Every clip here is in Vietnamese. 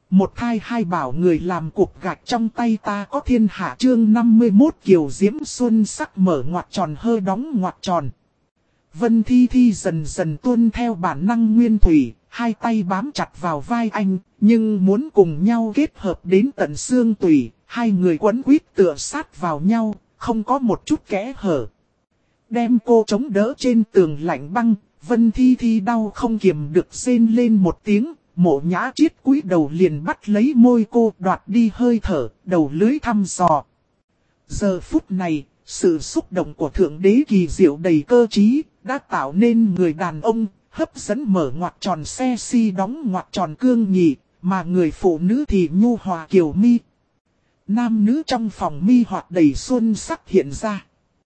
Một thai hai bảo người làm cục gạch trong tay ta có thiên hạ chương 51 Kiều Diễm Xuân sắc mở ngoặc tròn hơ đóng ngoặc tròn. Vân Thi Thi dần dần tuân theo bản năng nguyên thủy, hai tay bám chặt vào vai anh, nhưng muốn cùng nhau kết hợp đến tận xương tủy, hai người quấn quýt tựa sát vào nhau, không có một chút kẽ hở. Đem cô chống đỡ trên tường lạnh băng, Vân Thi Thi đau không kiềm được rên lên một tiếng. Mộ Nhã Triết cúi đầu liền bắt lấy môi cô, đoạt đi hơi thở, đầu lưới thăm dò. Giờ phút này, sự xúc động của Thượng Đế kỳ diệu đầy cơ trí, đã tạo nên người đàn ông, hấp dẫn mở ngoặc tròn xe si đóng ngoặc tròn cương nhị, mà người phụ nữ thì nhu hòa kiều mi. Nam nữ trong phòng mi hoạt đầy xuân sắc hiện ra.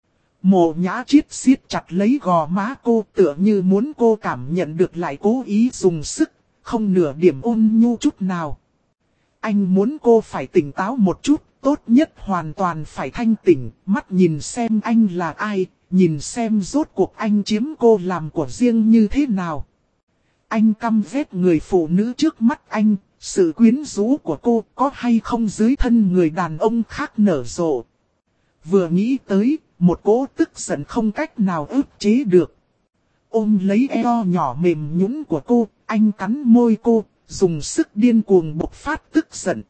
Mộ Nhã Triết siết chặt lấy gò má cô tựa như muốn cô cảm nhận được lại cố ý dùng sức. Không nửa điểm ôn nhu chút nào. Anh muốn cô phải tỉnh táo một chút, tốt nhất hoàn toàn phải thanh tỉnh, mắt nhìn xem anh là ai, nhìn xem rốt cuộc anh chiếm cô làm của riêng như thế nào. Anh căm ghét người phụ nữ trước mắt anh, sự quyến rũ của cô có hay không dưới thân người đàn ông khác nở rộ. Vừa nghĩ tới, một cỗ tức giận không cách nào ức chế được. Ôm lấy eo nhỏ mềm nhũn của cô, anh cắn môi cô, dùng sức điên cuồng bộc phát tức giận.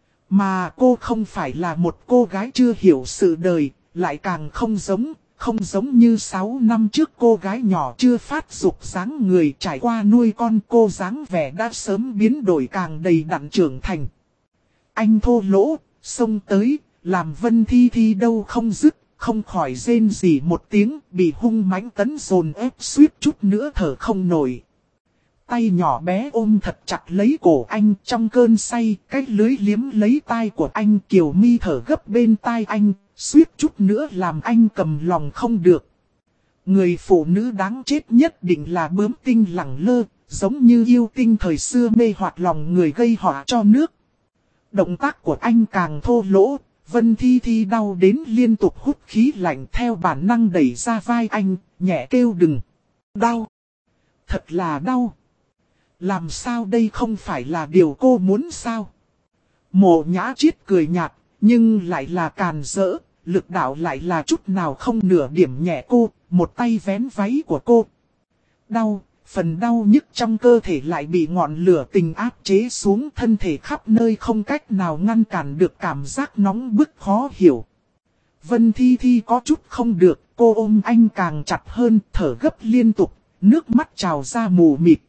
Mà cô không phải là một cô gái chưa hiểu sự đời, lại càng không giống như 6 năm trước cô gái nhỏ chưa phát dục dáng người trải qua nuôi con cô dáng vẻ đã sớm biến đổi càng đầy đặn trưởng thành. Anh thô lỗ, xông tới, làm Vân Thi Thi đâu không dứt. Không khỏi rên rỉ một tiếng, bị hung mãnh tấn dồn ép suýt chút nữa thở không nổi. Tay nhỏ bé ôm thật chặt lấy cổ anh trong cơn say, cái lưới liếm lấy tai của anh kiều mi thở gấp bên tai anh, suýt chút nữa làm anh cầm lòng không được. Người phụ nữ đáng chết nhất định là bướm tinh lẳng lơ, giống như yêu tinh thời xưa mê hoặc lòng người gây họa cho nước. Động tác của anh càng thô lỗ. Vân Thi Thi đau đến liên tục hút khí lạnh theo bản năng đẩy ra vai anh, nhẹ kêu đừng. Đau. Thật là đau. Làm sao đây không phải là điều cô muốn sao? Mộ Nhã Triết cười nhạt, nhưng lại là càn rỡ, lực đạo lại là chút nào không nửa điểm nhẹ cô, một tay vén váy của cô. Đau, phần đau nhức trong cơ thể lại bị ngọn lửa tình áp chế xuống thân thể khắp nơi không cách nào ngăn cản được cảm giác nóng bức khó hiểu. Vân Thi Thi có chút không được, cô ôm anh càng chặt hơn, thở gấp liên tục, nước mắt trào ra mù mịt.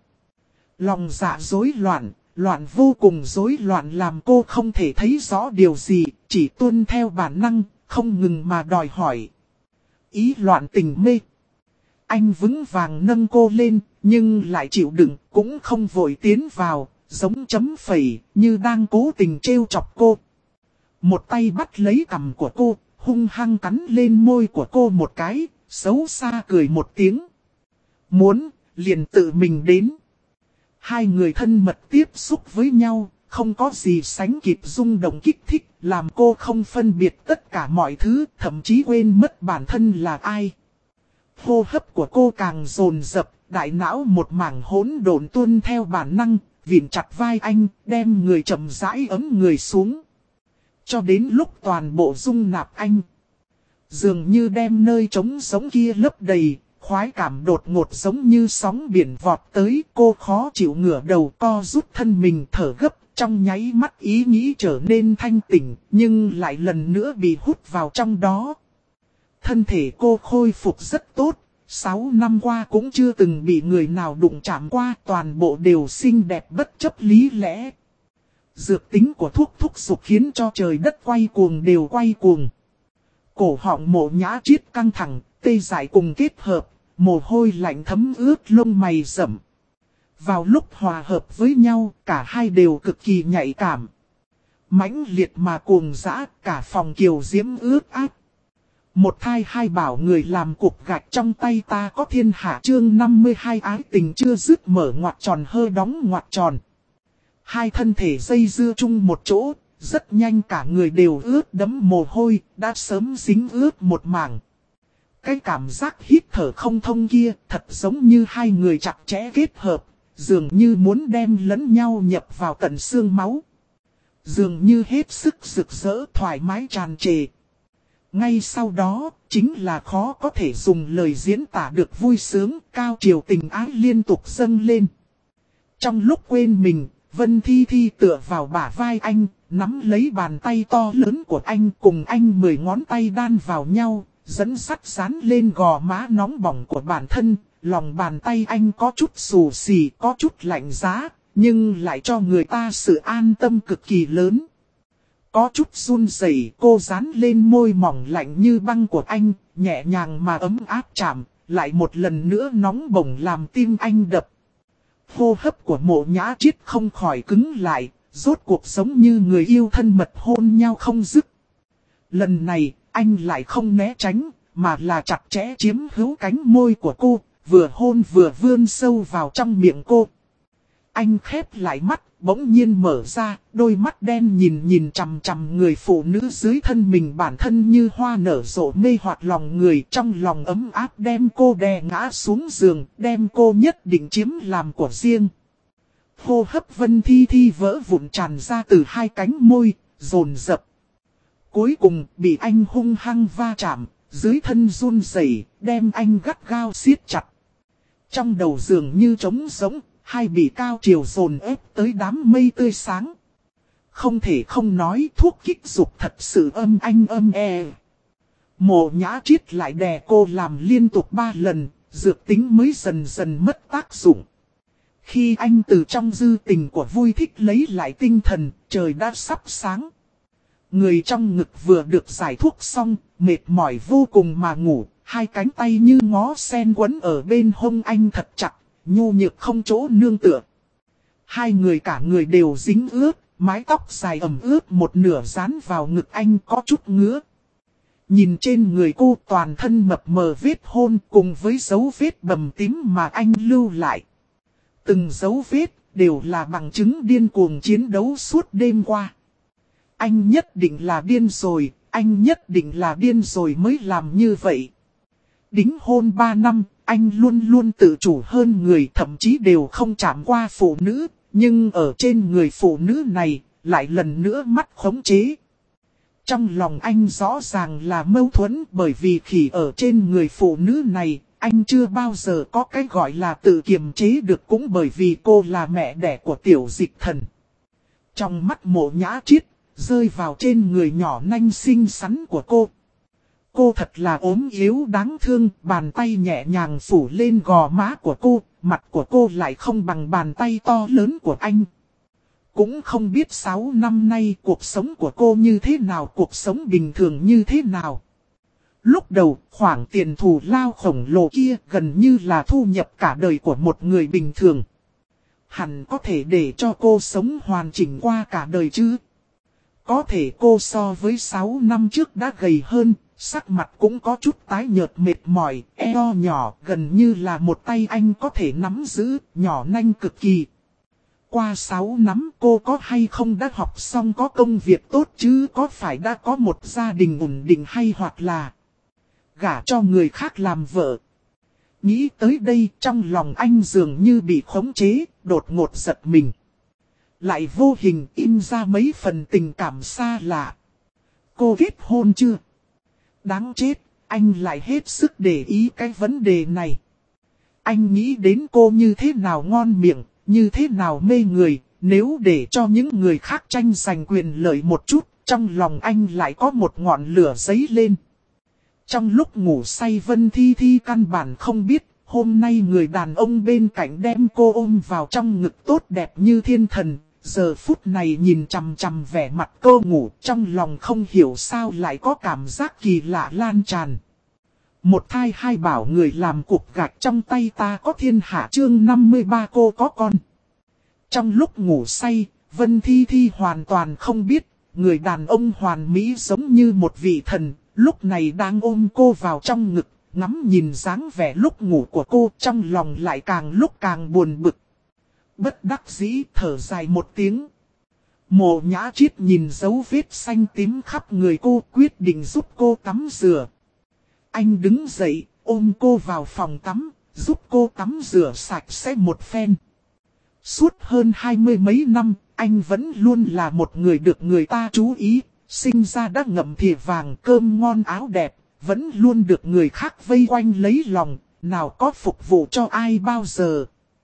Lòng dạ rối loạn, loạn vô cùng rối loạn làm cô không thể thấy rõ điều gì, chỉ tuân theo bản năng, không ngừng mà đòi hỏi. Ý loạn tình mê. Anh vững vàng nâng cô lên, nhưng lại chịu đựng, cũng không vội tiến vào, giống chấm phẩy, như đang cố tình trêu chọc cô. Một tay bắt lấy cằm của cô, hung hăng cắn lên môi của cô một cái, xấu xa cười một tiếng. Muốn, liền tự mình đến. Hai người thân mật tiếp xúc với nhau, không có gì sánh kịp rung động kích thích, làm cô không phân biệt tất cả mọi thứ, thậm chí quên mất bản thân là ai. Hô hấp của cô càng dồn dập, đại não một mảng hỗn độn tuân theo bản năng, vịn chặt vai anh, đem người chậm rãi ấm người xuống. Cho đến lúc toàn bộ dung nạp anh. Dường như đem nơi trống giống kia lấp đầy, khoái cảm đột ngột giống như sóng biển vọt tới. Cô khó chịu ngửa đầu co rút thân mình thở gấp, trong nháy mắt ý nghĩ trở nên thanh tỉnh, nhưng lại lần nữa bị hút vào trong đó. Thân thể cô khôi phục rất tốt, 6 năm qua cũng chưa từng bị người nào đụng chạm qua, toàn bộ đều xinh đẹp bất chấp lý lẽ. Dược tính của thuốc thúc giục khiến cho trời đất quay cuồng đều quay cuồng. Cổ họng Mộ Nhã Triết căng thẳng, tê dại cùng kết hợp, mồ hôi lạnh thấm ướt lông mày rậm. Vào lúc hòa hợp với nhau, cả hai đều cực kỳ nhạy cảm. Mãnh liệt mà cuồng dã, cả phòng kiều diễm ướt át. Một thai hai bảo người làm cục gạch trong tay ta có thiên hạ chương 52 ái tình chưa dứt mở ngoặc tròn hơ đóng ngoặc tròn. Hai thân thể dây dưa chung một chỗ, rất nhanh cả người đều ướt đẫm mồ hôi, đã sớm dính ướt một mảng. Cái cảm giác hít thở không thông kia thật giống như hai người chặt chẽ kết hợp, dường như muốn đem lẫn nhau nhập vào tận xương máu. Dường như hết sức rực rỡ thoải mái tràn trề. Ngay sau đó, chính là khó có thể dùng lời diễn tả được vui sướng, cao triều tình ái liên tục dâng lên. Trong lúc quên mình, Vân Thi Thi tựa vào bả vai anh, nắm lấy bàn tay to lớn của anh cùng anh 10 ngón tay đan vào nhau, dẫn sắt dán lên gò má nóng bỏng của bản thân. Lòng bàn tay anh có chút xù xì, có chút lạnh giá, nhưng lại cho người ta sự an tâm cực kỳ lớn. Có chút run rẩy, cô dán lên môi mỏng lạnh như băng của anh, nhẹ nhàng mà ấm áp chạm, lại một lần nữa nóng bỏng làm tim anh đập. Hô hấp của Mộ Nhã Triết không khỏi cứng lại, rốt cuộc giống như người yêu thân mật hôn nhau không dứt. Lần này, anh lại không né tránh, mà là chặt chẽ chiếm hữu cánh môi của cô, vừa hôn vừa vươn sâu vào trong miệng cô. Anh khép lại mắt, bỗng nhiên mở ra, đôi mắt đen nhìn chằm chằm người phụ nữ dưới thân mình, bản thân như hoa nở rộ mê hoặc lòng người, trong lòng ấm áp đem cô đè ngã xuống giường, đem cô nhất định chiếm làm của riêng. Hô hấp Vân Thi Thi vỡ vụn tràn ra từ hai cánh môi, dồn dập. Cuối cùng bị anh hung hăng va chạm, dưới thân run rẩy, đem anh gắt gao siết chặt. Trong đầu giường như trống rỗng, hai bị cao triều dồn ép tới đám mây tươi sáng. Không thể không nói thuốc kích dục thật sự âm anh âm e. Mộ Nhã Triết lại đè cô làm liên tục 3 lần, dược tính mới dần dần mất tác dụng. Khi anh từ trong dư tình của vui thích lấy lại tinh thần, trời đã sắp sáng. Người trong ngực vừa được giải thuốc xong, mệt mỏi vô cùng mà ngủ, hai cánh tay như ngó sen quấn ở bên hông anh thật chặt, nhu nhược không chỗ nương tựa. Hai người cả người đều dính ướt, mái tóc dài ẩm ướt một nửa dán vào ngực anh có chút ngứa. Nhìn trên người cô toàn thân mập mờ vết hôn cùng với dấu vết bầm tím mà anh lưu lại. Từng dấu vết đều là bằng chứng điên cuồng chiến đấu suốt đêm qua. Anh nhất định là điên rồi, anh nhất định là điên rồi mới làm như vậy. Đính hôn 3 năm, anh luôn luôn tự chủ hơn người, thậm chí đều không chạm qua phụ nữ, nhưng ở trên người phụ nữ này, lại lần nữa mắt khống chế. Trong lòng anh rõ ràng là mâu thuẫn, bởi vì khi ở trên người phụ nữ này, anh chưa bao giờ có cái gọi là tự kiềm chế được, cũng bởi vì cô là mẹ đẻ của Tiểu Dịch Thần. Trong mắt Mộ Nhã Triết, rơi vào trên người nhỏ nanh xinh xắn của cô. Cô thật là ốm yếu đáng thương, bàn tay nhẹ nhàng phủ lên gò má của cô, mặt của cô lại không bằng bàn tay to lớn của anh. Cũng không biết 6 năm nay cuộc sống của cô như thế nào, cuộc sống bình thường như thế nào. Lúc đầu, khoản tiền thù lao khổng lồ kia gần như là thu nhập cả đời của một người bình thường. Hẳn có thể để cho cô sống hoàn chỉnh qua cả đời chứ. Có thể cô so với 6 năm trước đã gầy hơn, sắc mặt cũng có chút tái nhợt mệt mỏi, eo nhỏ gần như là một tay anh có thể nắm giữ, nhỏ nanh cực kỳ. Qua 6 năm cô có hay không đã học xong có công việc tốt chứ, có phải đã có một gia đình ổn định hay hoặc là gả cho người khác làm vợ. Nghĩ tới đây trong lòng anh dường như bị khống chế, đột ngột giật mình. Lại vô hình in ra mấy phần tình cảm xa lạ. Cô kết hôn chưa? Đáng chết, anh lại hết sức để ý cái vấn đề này. Anh nghĩ đến cô như thế nào ngon miệng, như thế nào mê người, nếu để cho những người khác tranh giành quyền lợi một chút, trong lòng anh lại có một ngọn lửa giấy lên. Trong lúc ngủ say Vân Thi Thi căn bản không biết, hôm nay người đàn ông bên cạnh đem cô ôm vào trong ngực tốt đẹp như thiên thần. Giờ phút này nhìn chằm chằm vẻ mặt cô ngủ, trong lòng không hiểu sao lại có cảm giác kỳ lạ lan tràn. Một thai hai bảo người làm cục gạch trong tay ta có thiên hạ, chương 53 cô có con. Trong lúc ngủ say, Vân Thi Thi hoàn toàn không biết, người đàn ông hoàn mỹ giống như một vị thần, lúc này đang ôm cô vào trong ngực, ngắm nhìn dáng vẻ lúc ngủ của cô, trong lòng lại càng lúc càng buồn bực. Bất đắc dĩ thở dài một tiếng. Mộ Nhã Triết nhìn dấu vết xanh tím khắp người cô, quyết định giúp cô tắm rửa. Anh đứng dậy, ôm cô vào phòng tắm, giúp cô tắm rửa sạch sẽ một phen. Suốt hơn 20 mấy năm, anh vẫn luôn là một người được người ta chú ý, sinh ra đã ngậm thìa vàng cơm ngon áo đẹp, vẫn luôn được người khác vây quanh lấy lòng, nào có phục vụ cho ai bao giờ.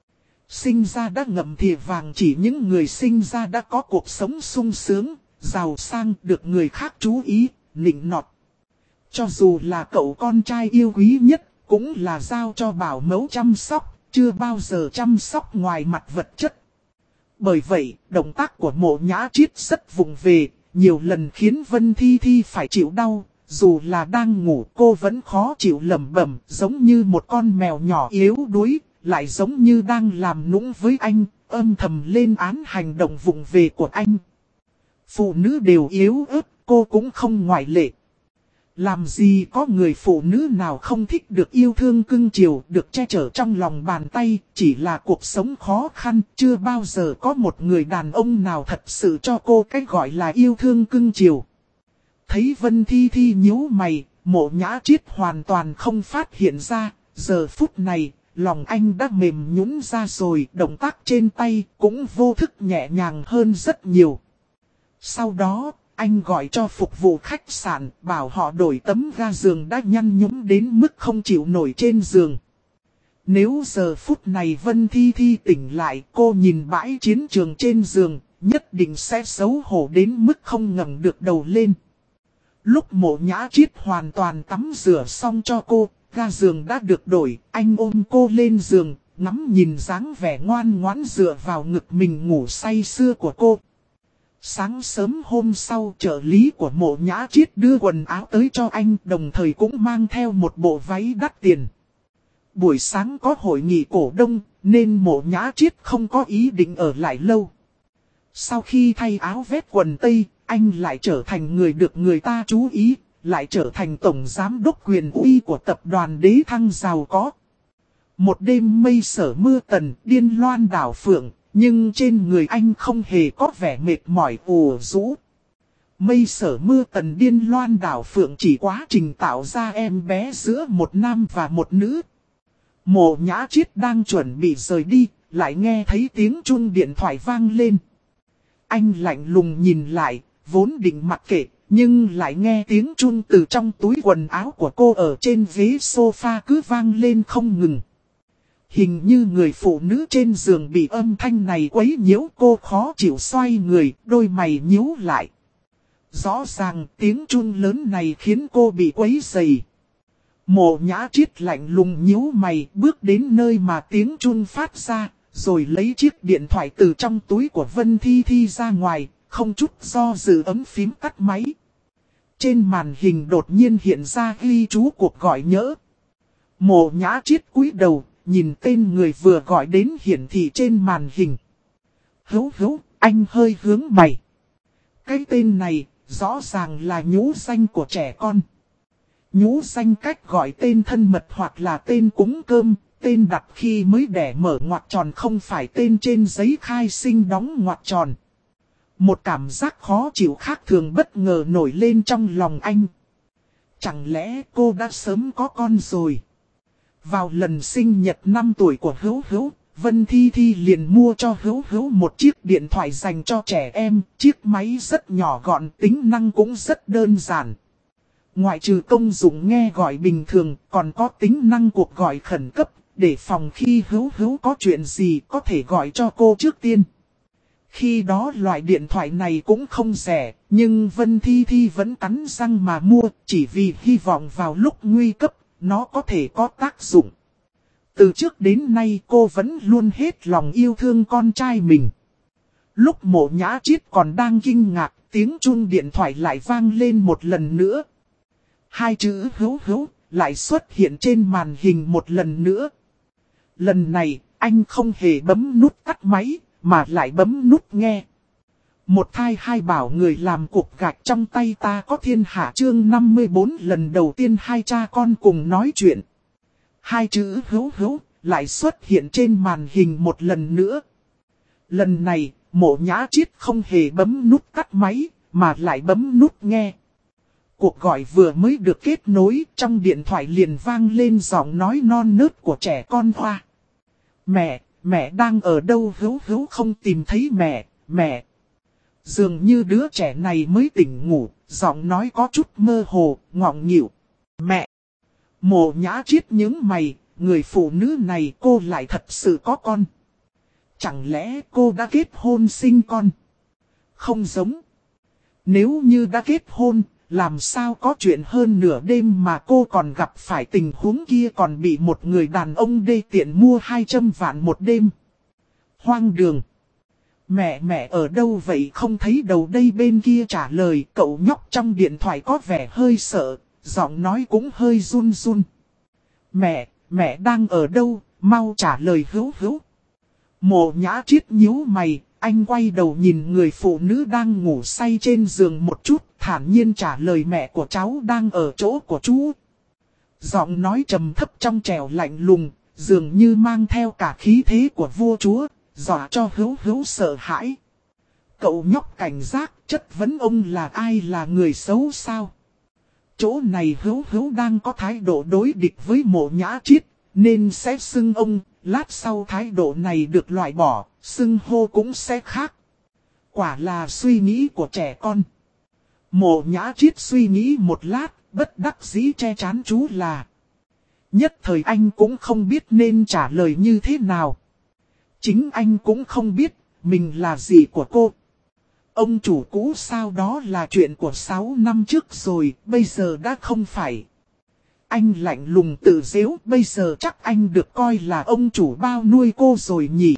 Sinh ra đã ngậm thìa vàng chỉ những người sinh ra đã có cuộc sống sung sướng, giàu sang được người khác chú ý, nịnh nọt. Cho dù là cậu con trai yêu quý nhất, cũng là giao cho bảo mẫu chăm sóc, chưa bao giờ chăm sóc ngoài mặt vật chất. Bởi vậy, động tác của Mộ Nhã Triết rất vụng về, nhiều lần khiến Vân Thi Thi phải chịu đau. Dù là đang ngủ cô vẫn khó chịu lẩm bẩm, giống như một con mèo nhỏ yếu đuối, lại giống như đang làm nũng với anh, âm thầm lên án hành động vụng về của anh. Phụ nữ đều yếu ớt, cô cũng không ngoại lệ. Làm gì có người phụ nữ nào không thích được yêu thương cưng chiều, được che chở trong lòng bàn tay, chỉ là cuộc sống khó khăn, chưa bao giờ có một người đàn ông nào thật sự cho cô cái gọi là yêu thương cưng chiều. Thấy Vân Thi Thi nhíu mày, Mộ Nhã Triết hoàn toàn không phát hiện ra, giờ phút này, lòng anh đã mềm nhũn ra rồi, động tác trên tay cũng vô thức nhẹ nhàng hơn rất nhiều. Sau đó, anh gọi cho phục vụ khách sạn, bảo họ đổi tấm ga giường đã nhăn nhúm đến mức không chịu nổi trên giường. Nếu giờ phút này Vân Thi Thi tỉnh lại, cô nhìn bãi chiến trường trên giường, nhất định sẽ xấu hổ đến mức không ngẩng được đầu lên. Lúc Mộ Nhã Triết hoàn toàn tắm rửa xong cho cô, ga giường đã được đổi, anh ôm cô lên giường, ngắm nhìn dáng vẻ ngoan ngoãn dựa vào ngực mình ngủ say sưa của cô. Sáng sớm hôm sau, trợ lý của Mộ Nhã Triết đưa quần áo tới cho anh, đồng thời cũng mang theo một bộ váy đắt tiền. Buổi sáng có hội nghị cổ đông, nên Mộ Nhã Triết không có ý định ở lại lâu. Sau khi thay áo vest quần tây, anh lại trở thành người được người ta chú ý, lại trở thành tổng giám đốc quyền uy của tập đoàn Đế Thăng giàu có. Một đêm mây sở mưa tần, điên loan đảo phượng, nhưng trên người anh không hề có vẻ mệt mỏi ủ rũ. Mây sở mưa tần điên loan đảo phượng chỉ quá trình tạo ra em bé giữa một nam và một nữ. Mộ Nhã Triết đang chuẩn bị rời đi, lại nghe thấy tiếng chuông điện thoại vang lên. Anh lạnh lùng nhìn lại, vốn định mặc kệ, nhưng lại nghe tiếng chuông từ trong túi quần áo của cô ở trên ghế sofa cứ vang lên không ngừng. Hình như người phụ nữ trên giường bị âm thanh này quấy nhiễu, cô khó chịu xoay người, đôi mày nhíu lại. Rõ ràng tiếng chuông lớn này khiến cô bị quấy rầy. Mộ Nhã Triết lạnh lùng nhíu mày, bước đến nơi mà tiếng chuông phát ra, rồi lấy chiếc điện thoại từ trong túi của Vân Thi Thi ra ngoài, không chút do dự ấm phím tắt máy. Trên màn hình đột nhiên hiện ra ghi chú cuộc gọi nhỡ. Mộ Nhã Triết cúi đầu, nhìn tên người vừa gọi đến hiển thị trên màn hình. Hữu, anh hơi hướng mày. Cái tên này, rõ ràng là nhũ danh của trẻ con. Nhũ danh cách gọi tên thân mật hoặc là tên cúng cơm, tên đặt khi mới đẻ mở ngoặc tròn không phải tên trên giấy khai sinh đóng ngoặc tròn. Một cảm giác khó chịu khác thường bất ngờ nổi lên trong lòng anh. Chẳng lẽ cô đã sớm có con rồi? Vào lần sinh nhật 5 tuổi của Hữu, Vân Thi Thi liền mua cho Hữu một chiếc điện thoại dành cho trẻ em. Chiếc máy rất nhỏ gọn, tính năng cũng rất đơn giản. Ngoại trừ công dụng nghe gọi bình thường, còn có tính năng cuộc gọi khẩn cấp, để phòng khi Hữu có chuyện gì có thể gọi cho cô trước tiên. Khi đó loại điện thoại này cũng không rẻ, nhưng Vân Thi Thi vẫn cắn răng mà mua, chỉ vì hy vọng vào lúc nguy cấp, nó có thể có tác dụng. Từ trước đến nay cô vẫn luôn hết lòng yêu thương con trai mình. Lúc Mộ Nhã Triết còn đang kinh ngạc, tiếng chuông điện thoại lại vang lên một lần nữa. Hai chữ Hữu lại xuất hiện trên màn hình một lần nữa. Lần này, anh không hề bấm nút tắt máy, mà lại bấm nút nghe. Một thai hai bảo người làm cục gạch trong tay ta có thiên hạ chương 54 lần đầu tiên hai cha con cùng nói chuyện. Hai chữ Hữu lại xuất hiện trên màn hình một lần nữa. Lần này, Mộ Nhã Triết không hề bấm nút tắt máy, mà lại bấm nút nghe. Cuộc gọi vừa mới được kết nối, trong điện thoại liền vang lên giọng nói non nớt của trẻ con Hoa. mẹ đang ở đâu? Hữu Hữu không tìm thấy mẹ, mẹ. Dường như đứa trẻ này mới tỉnh ngủ, giọng nói có chút mơ hồ, ngọng nghịu. Mẹ! Mộ Nhã Triết nhướng mày, người phụ nữ này cô lại thật sự có con. Chẳng lẽ cô đã kết hôn sinh con? Không giống. Nếu như đã kết hôn, làm sao có chuyện hơn nửa đêm mà cô còn gặp phải tình huống kia, còn bị một người đàn ông đê tiện mua 200 vạn một đêm. Hoang đường. Mẹ ở đâu vậy, không thấy đầu đây? Bên kia trả lời, cậu nhóc trong điện thoại có vẻ hơi sợ, giọng nói cũng hơi run run. Mẹ đang ở đâu, mau trả lời Hữu Hữu. Mộ Nhã Triết nhíu mày, anh quay đầu nhìn người phụ nữ đang ngủ say trên giường một chút, thản nhiên trả lời mẹ của cháu đang ở chỗ của chú. Giọng nói trầm thấp trong trẻo lạnh lùng, dường như mang theo cả khí thế của vua chúa, dọa cho Hữu Hữu sợ hãi. Cậu nhóc cảnh giác, chất vấn ông là ai, là người xấu sao? Chỗ này Hữu Hữu đang có thái độ đối địch với Mộ Nhã Triết, nên sẽ xưng ông, lát sau thái độ này được loại bỏ, xưng hô cũng sẽ khác. Quả là suy nghĩ của trẻ con. Mộ Nhã Triết suy nghĩ một lát, bất đắc dĩ che chán chú là. Nhất thời anh cũng không biết nên trả lời như thế nào. Chính anh cũng không biết, mình là gì của cô. Ông chủ cũ sao, đó là chuyện của 6 năm trước rồi, bây giờ đã không phải. Anh lạnh lùng tự giễu, bây giờ chắc anh được coi là ông chủ bao nuôi cô rồi nhỉ.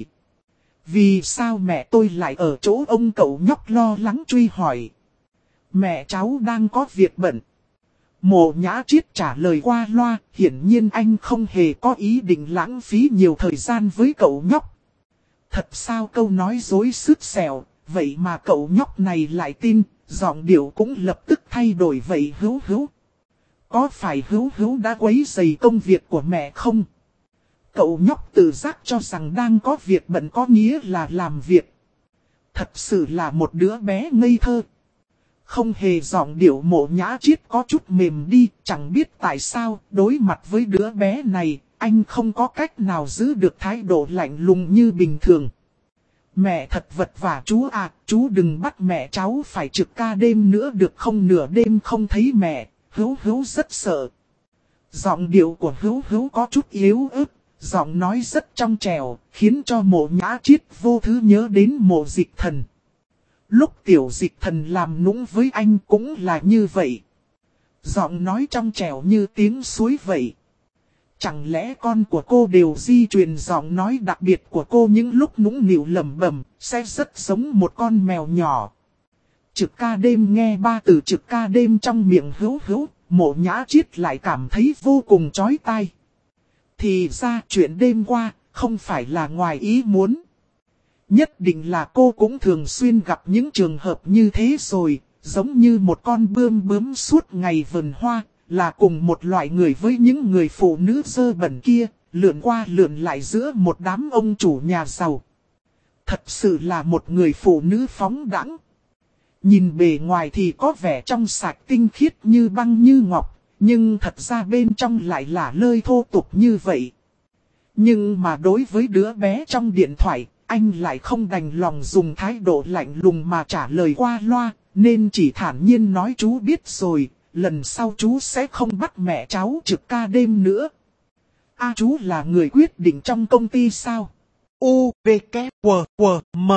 Vì sao mẹ tôi lại ở chỗ ông? Cậu nhóc lo lắng truy hỏi. Mẹ cháu đang có việc bận. Mộ Nhã Triết trả lời qua loa, hiển nhiên anh không hề có ý định lãng phí nhiều thời gian với cậu nhóc. Thật sao? Câu nói dối sứt sẹo, vậy mà cậu nhóc này lại tin, giọng điệu cũng lập tức thay đổi. Vậy Hữu Hữu, có phải Hữu Hữu đã quấy rầy công việc của mẹ không? Cậu nhóc tự giác cho rằng đang có việc bận có nghĩa là làm việc. Thật sự là một đứa bé ngây thơ. Không hề, giọng điệu Mộ Nhã Triết có chút mềm đi, chẳng biết tại sao, đối mặt với đứa bé này, anh không có cách nào giữ được thái độ lạnh lùng như bình thường. Mẹ thật vật vả chú à, chú đừng bắt mẹ cháu phải trực ca đêm nữa được không? Nửa đêm không thấy mẹ, Hữu Hữu rất sợ. Giọng điệu của Hữu Hữu có chút yếu ớt, giọng nói rất trong trẻo, khiến cho Mộ Nhã Triết vô thứ nhớ đến Mộ Dịch Thần. Lúc Tiểu Dịch Thần làm nũng với anh cũng là như vậy. Giọng nói trong trẻo như tiếng suối vậy. Chẳng lẽ con của cô đều di truyền giọng nói đặc biệt của cô, những lúc nũng nịu lẩm bẩm sẽ rất giống một con mèo nhỏ. Trực ca đêm, nghe ba từ trực ca đêm trong miệng Hữu Hữu, Mộ Nhã Triết lại cảm thấy vô cùng chói tai. Thì ra chuyện đêm qua không phải là ngoài ý muốn. Nhất định là cô cũng thường xuyên gặp những trường hợp như thế rồi, giống như một con bươm bướm suốt ngày vườn hoa, là cùng một loại người với những người phụ nữ dơ bẩn kia, lượn qua lượn lại giữa một đám ông chủ nhà giàu. Thật sự là một người phụ nữ phóng đãng. Nhìn bề ngoài thì có vẻ trong sạch tinh khiết như băng như ngọc, nhưng thật ra bên trong lại là lơi thô tục như vậy. Nhưng mà đối với đứa bé trong điện thoại, anh lại không đành lòng dùng thái độ lạnh lùng mà trả lời qua loa, nên chỉ thản nhiên nói chú biết rồi, lần sau chú sẽ không bắt mẹ cháu trực ca đêm nữa. À, chú là người quyết định trong công ty sao? U, V, K, W, W, M.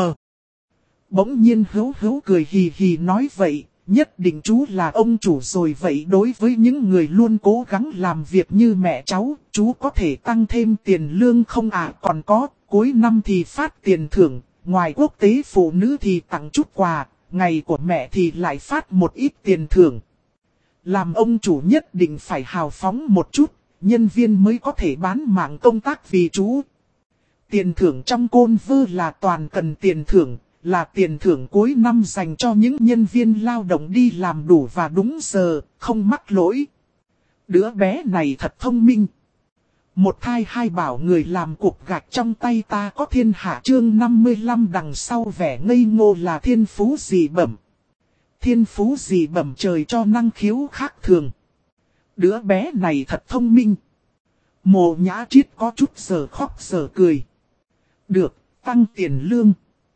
Bỗng nhiên Hữu Hữu cười hì hì nói vậy, nhất định chú là ông chủ rồi. Vậy đối với những người luôn cố gắng làm việc như mẹ cháu, chú có thể tăng thêm tiền lương không ạ? Còn có, cuối năm thì phát tiền thưởng, ngoài quốc tế phụ nữ thì tặng chút quà, ngày của mẹ thì lại phát một ít tiền thưởng. Làm ông chủ nhất định phải hào phóng một chút, nhân viên mới có thể bán mạng công tác vì chú. Tiền thưởng trong Côn Vơ là toàn cần tiền thưởng, là tiền thưởng cuối năm dành cho những nhân viên lao động đi làm đủ và đúng giờ, không mắc lỗi. Đứa bé này thật thông minh. Một thai hai bảo người làm cục gạch trong tay ta có thiên hạ. Chương 55 đằng sau vẻ ngây ngô là thiên phú dị bẩm. Thiên phú dị bẩm trời cho năng khiếu khác thường. Đứa bé này thật thông minh. Mộ Nhã Triết có chút giờ khóc giờ cười. Được, tăng tiền lương.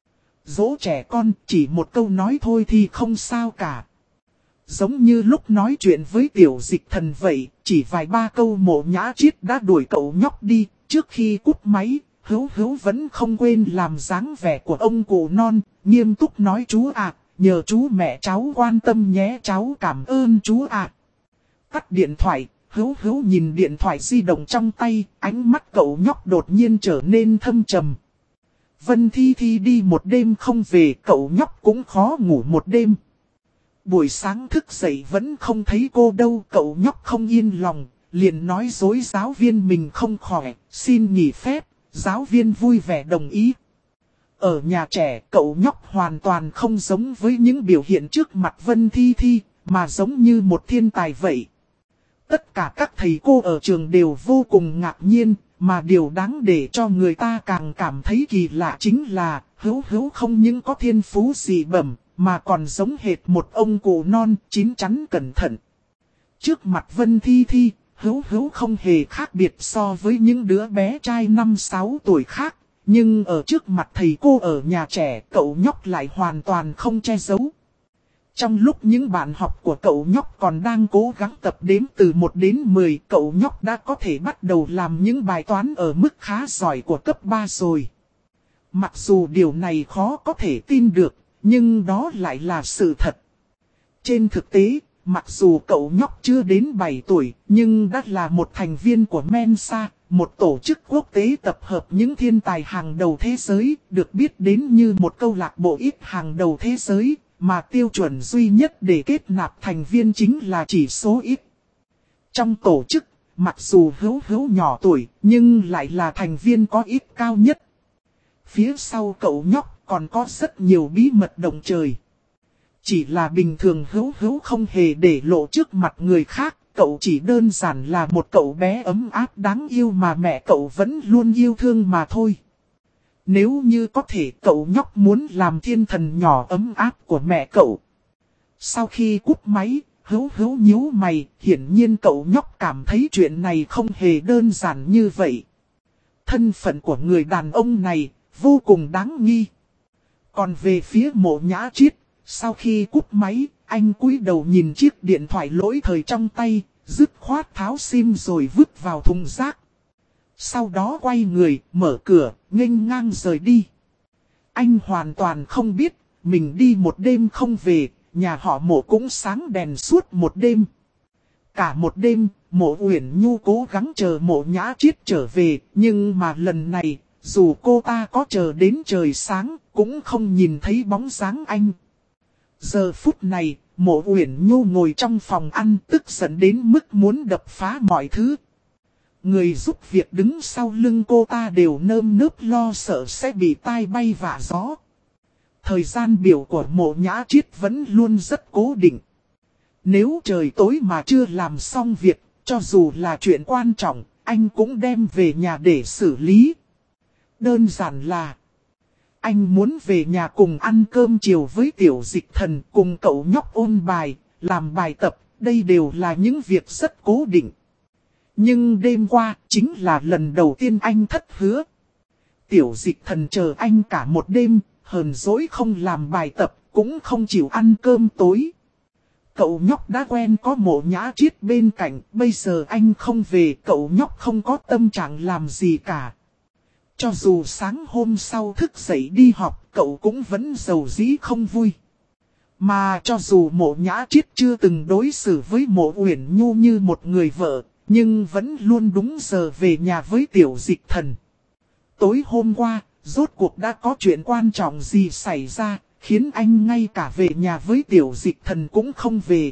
Dỗ trẻ con chỉ một câu nói thôi thì không sao cả. Giống như lúc nói chuyện với tiểu dịch thần vậy, chỉ vài ba câu Mộ Nhã Chiết đã đuổi cậu nhóc đi. Trước khi cúp máy, Hữu Hữu vẫn không quên làm dáng vẻ của ông cụ non, nghiêm túc nói chú ạ, nhờ chú mẹ cháu quan tâm nhé, cháu cảm ơn chú ạ. Tắt điện thoại, Hữu Hữu nhìn điện thoại di động trong tay, ánh mắt cậu nhóc đột nhiên trở nên thâm trầm. Vân Thi Thi đi một đêm không về, cậu nhóc cũng khó ngủ một đêm. Buổi sáng thức dậy vẫn không thấy cô đâu, cậu nhóc không yên lòng, liền nói dối giáo viên mình không khỏe, xin nghỉ phép, giáo viên vui vẻ đồng ý. Ở nhà trẻ, cậu nhóc hoàn toàn không giống với những biểu hiện trước mặt Vân Thi Thi, mà giống như một thiên tài vậy. Tất cả các thầy cô ở trường đều vô cùng ngạc nhiên, mà điều đáng để cho người ta càng cảm thấy kỳ lạ chính là Hữu Hữu không những có thiên phú dị bẩm, mà còn giống hệt một ông cụ non chín chắn cẩn thận. Trước mặt Vân Thi Thi, Hữu Hữu không hề khác biệt so với những đứa bé trai 5-6 tuổi khác, nhưng ở trước mặt thầy cô ở nhà trẻ, cậu nhóc lại hoàn toàn không che giấu. Trong lúc những bạn học của cậu nhóc còn đang cố gắng tập đếm từ 1 đến 10, cậu nhóc đã có thể bắt đầu làm những bài toán ở mức khá giỏi của cấp 3 rồi. Mặc dù điều này khó có thể tin được, nhưng đó lại là sự thật. Trên thực tế, mặc dù cậu nhóc chưa đến 7 tuổi, nhưng đã là một thành viên của Mensa, một tổ chức quốc tế tập hợp những thiên tài hàng đầu thế giới, được biết đến như một câu lạc bộ ít hàng đầu thế giới. Mà tiêu chuẩn duy nhất để kết nạp thành viên chính là chỉ số ít. Trong tổ chức, mặc dù Hữu Hữu nhỏ tuổi, nhưng lại là thành viên có ít cao nhất. Phía sau cậu nhóc còn có rất nhiều bí mật động trời. Chỉ là bình thường Hữu Hữu không hề để lộ trước mặt người khác, cậu chỉ đơn giản là một cậu bé ấm áp đáng yêu mà mẹ cậu vẫn luôn yêu thương mà thôi. Nếu như có thể cậu nhóc muốn làm thiên thần nhỏ ấm áp của mẹ cậu. Sau khi cúp máy, Hữu Hữu nhíu mày, hiển nhiên cậu nhóc cảm thấy chuyện này không hề đơn giản như vậy. Thân phận của người đàn ông này vô cùng đáng nghi. Còn về phía Mộ Nhã Chiết, sau khi cúp máy, anh cúi đầu nhìn chiếc điện thoại lỗi thời trong tay, dứt khoát tháo sim rồi vứt vào thùng rác. Sau đó quay người, mở cửa, nghênh ngang rời đi. Anh hoàn toàn không biết, mình đi một đêm không về, nhà họ Mộ cũng sáng đèn suốt một đêm. Cả một đêm, Mộ Uyển Nhu cố gắng chờ Mộ Nhã Chiết trở về, nhưng mà lần này, dù cô ta có chờ đến trời sáng, cũng không nhìn thấy bóng dáng anh. Giờ phút này, Mộ Uyển Nhu ngồi trong phòng ăn tức giận đến mức muốn đập phá mọi thứ. Người giúp việc đứng sau lưng cô ta đều nơm nớp lo sợ sẽ bị tai bay vạ gió. Thời gian biểu của Mộ Nhã Chiết vẫn luôn rất cố định. Nếu trời tối mà chưa làm xong việc, cho dù là chuyện quan trọng, anh cũng đem về nhà để xử lý. Đơn giản là anh muốn về nhà cùng ăn cơm chiều với tiểu dịch thần, cùng cậu nhóc ôn bài, làm bài tập, đây đều là những việc rất cố định. Nhưng đêm qua, chính là lần đầu tiên anh thất hứa. Tiểu dịch thần chờ anh cả một đêm, hờn dỗi không làm bài tập, cũng không chịu ăn cơm tối. Cậu nhóc đã quen có Mộ Nhã Chiết bên cạnh, bây giờ anh không về, cậu nhóc không có tâm trạng làm gì cả. Cho dù sáng hôm sau thức dậy đi học, cậu cũng vẫn giàu dĩ không vui. Mà cho dù Mộ Nhã Chiết chưa từng đối xử với Mộ Uyển Nhu như một người vợ, nhưng vẫn luôn đúng giờ về nhà với tiểu dịch thần. Tối hôm qua, rốt cuộc đã có chuyện quan trọng gì xảy ra, khiến anh ngay cả về nhà với tiểu dịch thần cũng không về.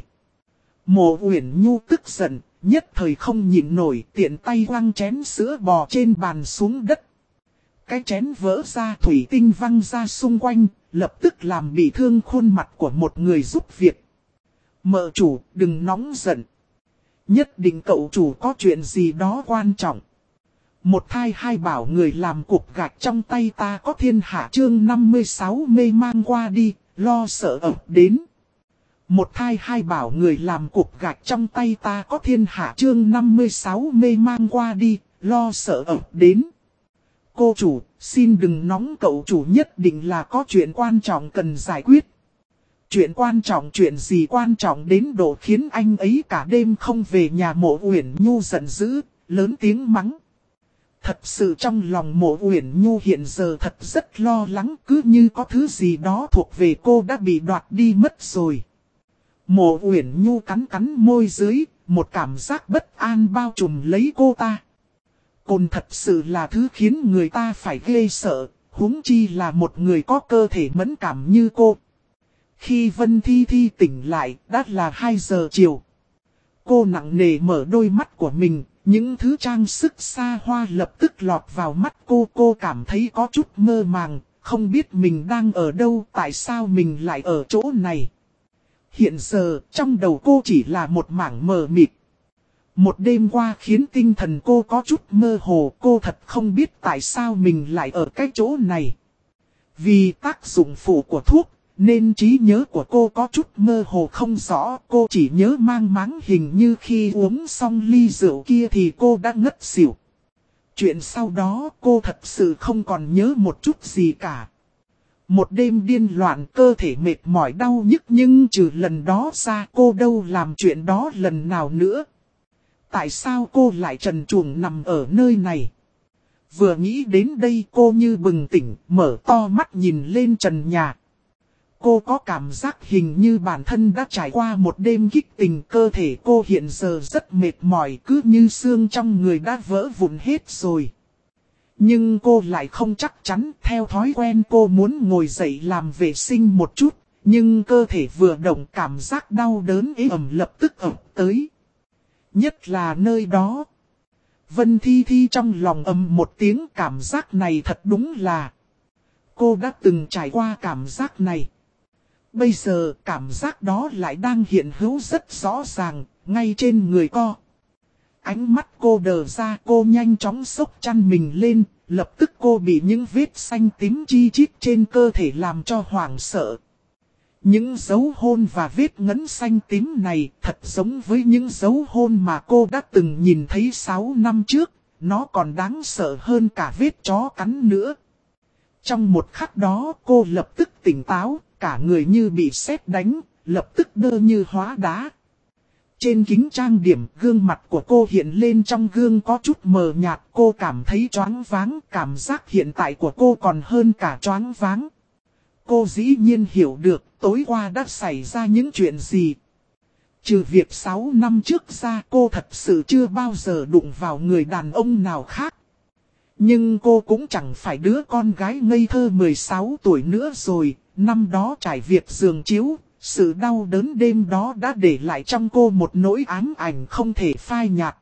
Mộ Uyển Nhu tức giận, nhất thời không nhịn nổi, tiện tay quăng chén sữa bò trên bàn xuống đất. Cái chén vỡ ra, thủy tinh văng ra xung quanh, lập tức làm bị thương khuôn mặt của một người giúp việc. Mợ chủ, đừng nóng giận. Nhất định cậu chủ có chuyện gì đó quan trọng. Một thai hai bảo người làm cục gạch trong tay ta có thiên hạ chương 56 mê mang qua đi, lo sợ ập đến. Một thai hai bảo người làm cục gạch trong tay ta có thiên hạ chương 56 mê mang qua đi, lo sợ ập đến. Cô chủ, Xin đừng nóng, cậu chủ nhất định là có chuyện quan trọng cần giải quyết. Chuyện quan trọng, chuyện gì quan trọng đến độ khiến anh ấy cả đêm không về nhà. Mộ Uyển Nhu giận dữ, lớn tiếng mắng. Thật sự trong lòng Mộ Uyển Nhu hiện giờ thật rất lo lắng, cứ như có thứ gì đó thuộc về cô đã bị đoạt đi mất rồi. Mộ Uyển Nhu cắn cắn môi dưới, một cảm giác bất an bao trùm lấy cô ta. Cồn thật sự là thứ khiến người ta phải ghê sợ, huống chi là một người có cơ thể mẫn cảm như cô. Khi Vân Thi Thi tỉnh lại, đã là 2 giờ chiều. Cô nặng nề mở đôi mắt của mình, những thứ trang sức xa hoa lập tức lọt vào mắt cô. Cô cảm thấy có chút mơ màng, không biết mình đang ở đâu, tại sao mình lại ở chỗ này. Hiện giờ, trong đầu cô chỉ là một mảng mờ mịt. Một đêm qua khiến tinh thần cô có chút mơ hồ, cô thật không biết tại sao mình lại ở cái chỗ này. Vì tác dụng phụ của thuốc, nên trí nhớ của cô có chút mơ hồ không rõ, cô chỉ nhớ mang máng hình như khi uống xong ly rượu kia thì cô đã ngất xỉu. Chuyện sau đó cô thật sự không còn nhớ một chút gì cả. Một đêm điên loạn, cơ thể mệt mỏi đau nhức, nhưng trừ lần đó ra cô đâu làm chuyện đó lần nào nữa. Tại sao cô lại trần truồng nằm ở nơi này? Vừa nghĩ đến đây cô như bừng tỉnh, mở to mắt nhìn lên trần nhà. Cô có cảm giác hình như bản thân đã trải qua một đêm kích tình, cơ thể cô hiện giờ rất mệt mỏi, cứ như xương trong người đã vỡ vụn hết rồi. Nhưng cô lại không chắc chắn, theo thói quen cô muốn ngồi dậy làm vệ sinh một chút, nhưng cơ thể vừa động cảm giác đau đớn ế ẩm lập tức ập tới. Nhất là nơi đó. Vân Thi Thi trong lòng ầm một tiếng, cảm giác này thật đúng là. Cô đã từng trải qua cảm giác này. Bây giờ cảm giác đó lại đang hiện hữu rất rõ ràng, ngay trên người cô. Ánh mắt cô đờ ra, cô nhanh chóng xốc chăn mình lên, lập tức cô bị những vết xanh tím chi chít trên cơ thể làm cho hoảng sợ. Những dấu hôn và vết ngấn xanh tím này thật giống với những dấu hôn mà cô đã từng nhìn thấy 6 năm trước, nó còn đáng sợ hơn cả vết chó cắn nữa. Trong một khắc đó cô lập tức tỉnh táo, cả người như bị sét đánh, lập tức đơ như hóa đá. Trên kính trang điểm, gương mặt của cô hiện lên trong gương có chút mờ nhạt, cô cảm thấy choáng váng, cảm giác hiện tại của cô còn hơn cả choáng váng. Cô dĩ nhiên hiểu được tối qua đã xảy ra những chuyện gì. Trừ việc 6 năm trước ra, cô thật sự chưa bao giờ đụng vào người đàn ông nào khác. Nhưng cô cũng chẳng phải đứa con gái ngây thơ 16 tuổi nữa rồi. Năm đó trải việc giường chiếu, sự đau đớn đêm đó đã để lại trong cô một nỗi ám ảnh không thể phai nhạt.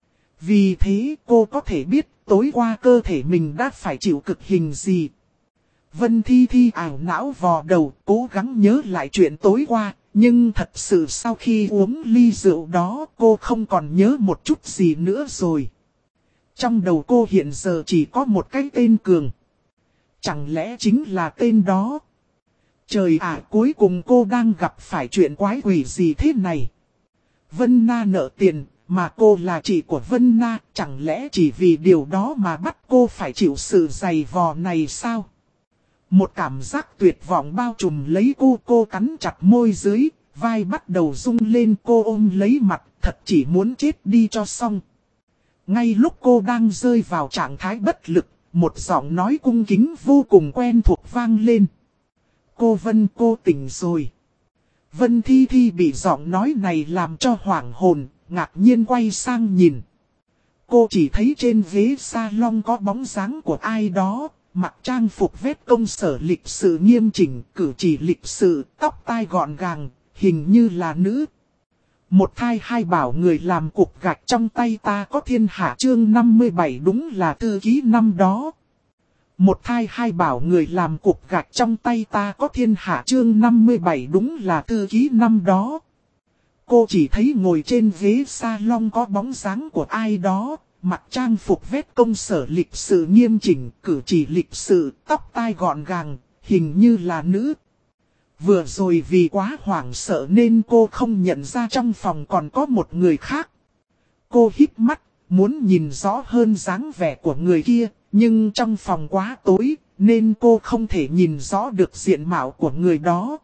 Vì thế cô có thể biết tối qua cơ thể mình đã phải chịu cực hình gì. Vân Thi Thi ảo não vò đầu, cố gắng nhớ lại chuyện tối qua, nhưng thật sự sau khi uống ly rượu đó cô không còn nhớ một chút gì nữa rồi. Trong đầu cô hiện giờ chỉ có một cái tên Cường. Chẳng lẽ chính là tên đó? Trời ạ, cuối cùng cô đang gặp phải chuyện quái quỷ gì thế này? Vân Na nợ tiền, mà cô là chị của Vân Na, chẳng lẽ chỉ vì điều đó mà bắt cô phải chịu sự dày vò này sao? Một cảm giác tuyệt vọng bao trùm lấy cô cắn chặt môi dưới, vai bắt đầu rung lên, cô ôm lấy mặt, thật chỉ muốn chết đi cho xong. Ngay lúc cô đang rơi vào trạng thái bất lực, một giọng nói cung kính vô cùng quen thuộc vang lên. Cô Vân, cô tỉnh rồi. Vân Thi Thi bị giọng nói này làm cho hoảng hồn, ngạc nhiên quay sang nhìn. Cô chỉ thấy trên ghế salon có bóng dáng của ai đó, mặc trang phục vét công sở lịch sự nghiêm chỉnh, cử chỉ lịch sự, tóc tai gọn gàng, hình như là nữ. Một thai hai bảo người làm cục gạch trong tay ta có thiên hạ, chương 57 đúng là thư ký năm đó. Một thai hai bảo người làm cục gạch trong tay ta có thiên hạ, chương 57 đúng là thư ký năm đó. Cô chỉ thấy ngồi trên ghế salon có bóng dáng của ai đó, mặc trang phục vét công sở lịch sự nghiêm chỉnh, cử chỉ lịch sự, tóc tai gọn gàng, hình như là nữ. Vừa rồi vì quá hoảng sợ nên cô không nhận ra trong phòng còn có một người khác. Cô híp mắt, muốn nhìn rõ hơn dáng vẻ của người kia, Nhưng trong phòng quá tối, nên cô không thể nhìn rõ được diện mạo của người đó.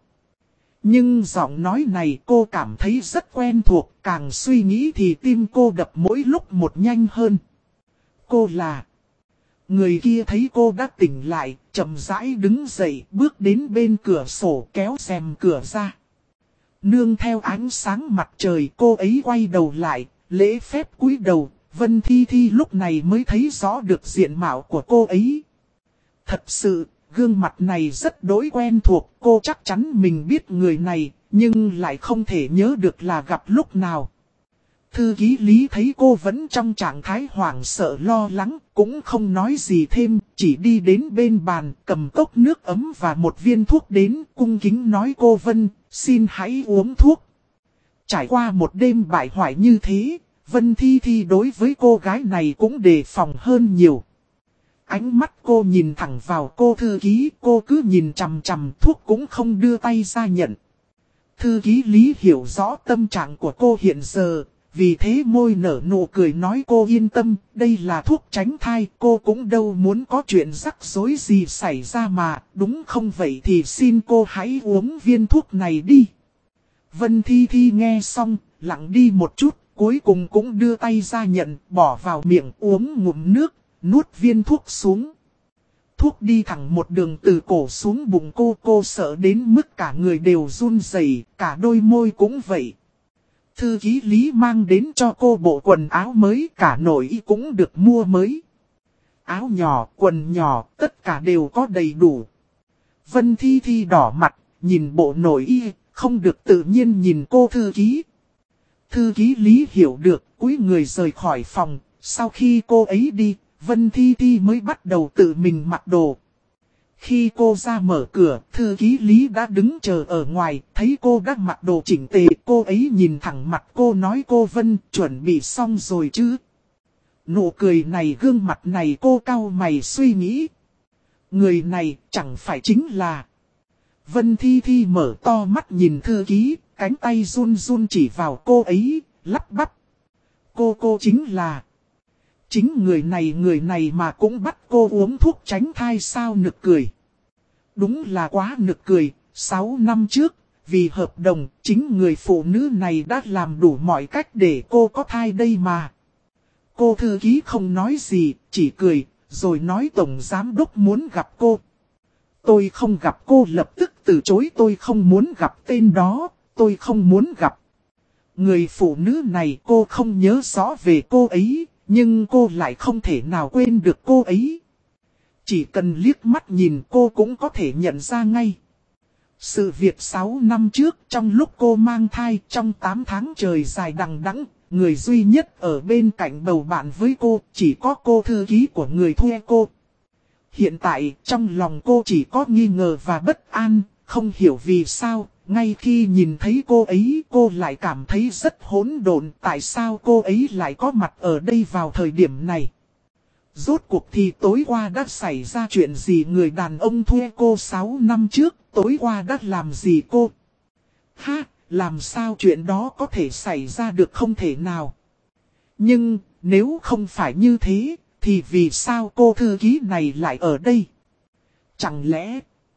Nhưng giọng nói này cô cảm thấy rất quen thuộc, càng suy nghĩ thì tim cô đập mỗi lúc một nhanh hơn. Cô là... Người kia thấy cô đã tỉnh lại, chậm rãi đứng dậy, bước đến bên cửa sổ kéo rèm cửa ra. Nương theo ánh sáng mặt trời, cô ấy quay đầu lại, lễ phép cúi đầu. Vân Thi Thi lúc này mới thấy rõ được diện mạo của cô ấy. Thật sự, gương mặt này rất đối quen thuộc, cô chắc chắn mình biết người này, nhưng lại không thể nhớ được là gặp lúc nào. Thư ký Lý thấy cô vẫn trong trạng thái hoảng sợ lo lắng, cũng không nói gì thêm, chỉ đi đến bên bàn, cầm cốc nước ấm và một viên thuốc đến, cung kính nói cô Vân, xin hãy uống thuốc. Trải qua một đêm bại hoại như thế, Vân Thi Thi đối với cô gái này cũng đề phòng hơn nhiều. Ánh mắt cô nhìn thẳng vào cô thư ký, cô cứ nhìn chằm chằm thuốc cũng không đưa tay ra nhận. Thư ký Lý hiểu rõ tâm trạng của cô hiện giờ, vì thế môi nở nụ cười nói cô yên tâm, đây là thuốc tránh thai, cô cũng đâu muốn có chuyện rắc rối gì xảy ra mà, đúng không vậy thì xin cô hãy uống viên thuốc này đi. Vân Thi Thi nghe xong, lặng đi một chút, cuối cùng cũng đưa tay ra nhận, bỏ vào miệng uống ngụm nước, nuốt viên thuốc xuống. Thuốc đi thẳng một đường từ cổ xuống bụng cô sợ đến mức cả người đều run rẩy, cả đôi môi cũng vậy. Thư ký Lý mang đến cho cô bộ quần áo mới, cả nội y cũng được mua mới. Áo nhỏ, quần nhỏ, tất cả đều có đầy đủ. Vân Thi Thi đỏ mặt, nhìn bộ nội y, không được tự nhiên nhìn cô thư ký. Thư ký Lý hiểu được, cúi người rời khỏi phòng, sau khi cô ấy đi, Vân Thi Thi mới bắt đầu tự mình mặc đồ. Khi cô ra mở cửa, thư ký Lý đã đứng chờ ở ngoài, thấy cô đã mặc đồ chỉnh tề, cô ấy nhìn thẳng mặt cô nói cô Vân, chuẩn bị xong rồi chứ. Nụ cười này, gương mặt này cô cau mày suy nghĩ. Người này chẳng phải chính là... Vân Thi Thi mở to mắt nhìn thư ký, cánh tay run run chỉ vào cô ấy, lắp bắp. Cô chính là... Chính người này mà cũng bắt cô uống thuốc tránh thai sao, nực cười. Đúng là quá nực cười, 6 năm trước, vì hợp đồng, chính người phụ nữ này đã làm đủ mọi cách để cô có thai đây mà. Cô thư ký không nói gì, chỉ cười, rồi nói tổng giám đốc muốn gặp cô. Tôi không gặp cô, lập tức từ chối, tôi không muốn gặp tên đó, tôi không muốn gặp. Người phụ nữ này cô không nhớ rõ về cô ấy. Nhưng cô lại không thể nào quên được cô ấy. Chỉ cần liếc mắt nhìn cô cũng có thể nhận ra ngay. Sự việc 6 năm trước, trong lúc cô mang thai, trong 8 tháng trời dài đằng đẵng, người duy nhất ở bên cạnh bầu bạn với cô chỉ có cô thư ký của người thuê cô. Hiện tại trong lòng cô chỉ có nghi ngờ và bất an, không hiểu vì sao. Ngay khi nhìn thấy cô ấy, cô lại cảm thấy rất hỗn độn. Tại sao cô ấy lại có mặt ở đây vào thời điểm này? Rốt cuộc thì tối qua đã xảy ra chuyện gì? Người đàn ông thuê cô 6 năm trước, tối qua đã làm gì cô? Ha, làm sao chuyện đó có thể xảy ra được, không thể nào. Nhưng, nếu không phải như thế, thì vì sao cô thư ký này lại ở đây? Chẳng lẽ...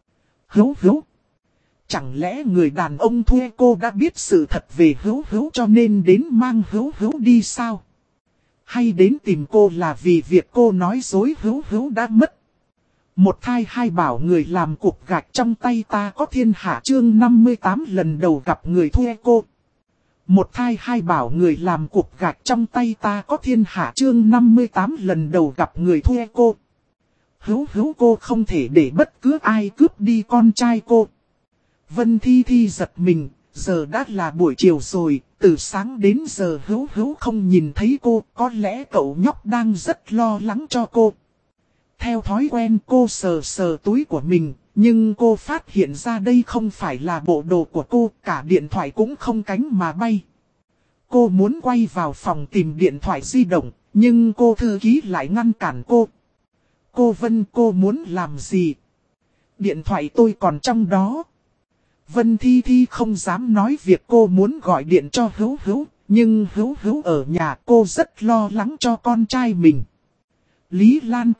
Hữu. Chẳng lẽ người đàn ông thuê cô đã biết sự thật về Hữu cho nên đến mang Hữu đi sao? Hay đến tìm cô là vì việc cô nói dối Hữu đã mất? Một thai hai bảo người làm cục gạch trong tay ta có thiên hạ, chương 58 lần đầu gặp người thuê cô. Một thai hai bảo người làm cục gạch trong tay ta có thiên hạ, chương 58 lần đầu gặp người thuê cô. Hữu cô không thể để bất cứ ai cướp đi con trai cô. Vân Thi Thi giật mình, giờ đã là buổi chiều rồi, từ sáng đến giờ Hữu không nhìn thấy cô, có lẽ cậu nhóc đang rất lo lắng cho cô. Theo thói quen cô sờ túi của mình, nhưng cô phát hiện ra đây không phải là bộ đồ của cô, cả điện thoại cũng không cánh mà bay. Cô muốn quay vào phòng tìm điện thoại di động, nhưng cô thư ký lại ngăn cản cô. Cô Vân, cô muốn làm gì? Điện thoại tôi còn trong đó. Vân Thi Thi không dám nói việc cô muốn gọi điện cho Hữu, nhưng Hữu ở nhà, cô rất lo lắng cho con trai mình. Lý Lan cười,